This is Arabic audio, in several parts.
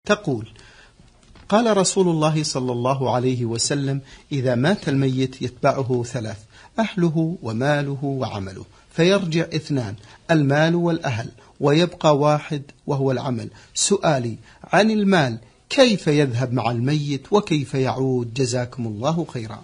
تقول: قال رسول الله صلى الله عليه وسلم: إذا مات الميت يتبعه 3: أهله وماله وعمله، فيرجع 2: المال والأهل، ويبقى 1 وهو العمل. سؤالي عن المال: كيف يذهب مع الميت وكيف يعود؟ جزاكم الله خيرا.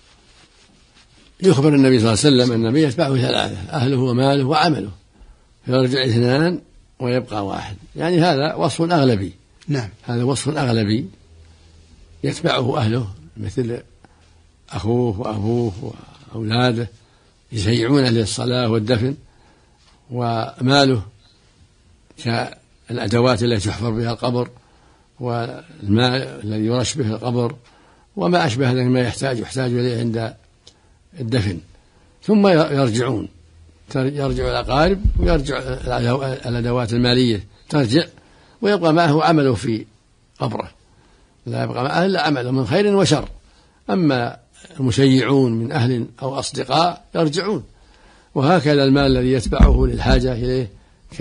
يخبر النبي صلى الله عليه وسلم أن النبي يتبعه 3: أهله وماله وعمله، فيرجع 2 ويبقى 1. يعني هذا وصف أغلبي. نعم، هذا وصف أغلبي، يتبعه أهله مثل أخوه وأبوه وأولاده يشيعونه للصلاة والدفن، وماله كالأدوات التي يحفر بها القبر، والماء الذي يرش به القبر، وما أشبه ذلك ما يحتاج إليه عند الدفن. ثم يرجعون، يرجع الأقارب ويرجع الأدوات المالية ترجع، ويبقى معه عمله في قبره، لا يبقى معه إلا عمله من خير وشر. أما المشيعون من أهل أو أصدقاء يرجعون. وهكذا المال الذي يتبعه للحاجة إليه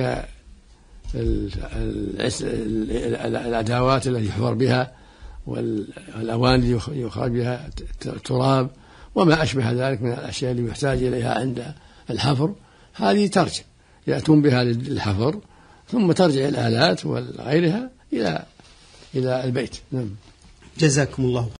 كالأدوات التي يحفر بها، والأواني يخرج بها التراب، وما أشبه ذلك من الأشياء اللي يحتاج إليها عند الحفر، هذه ترجع، يأتون بها للحفر، ثم ترجع الآلات وغيرها إلى البيت. نعم. جزاكم الله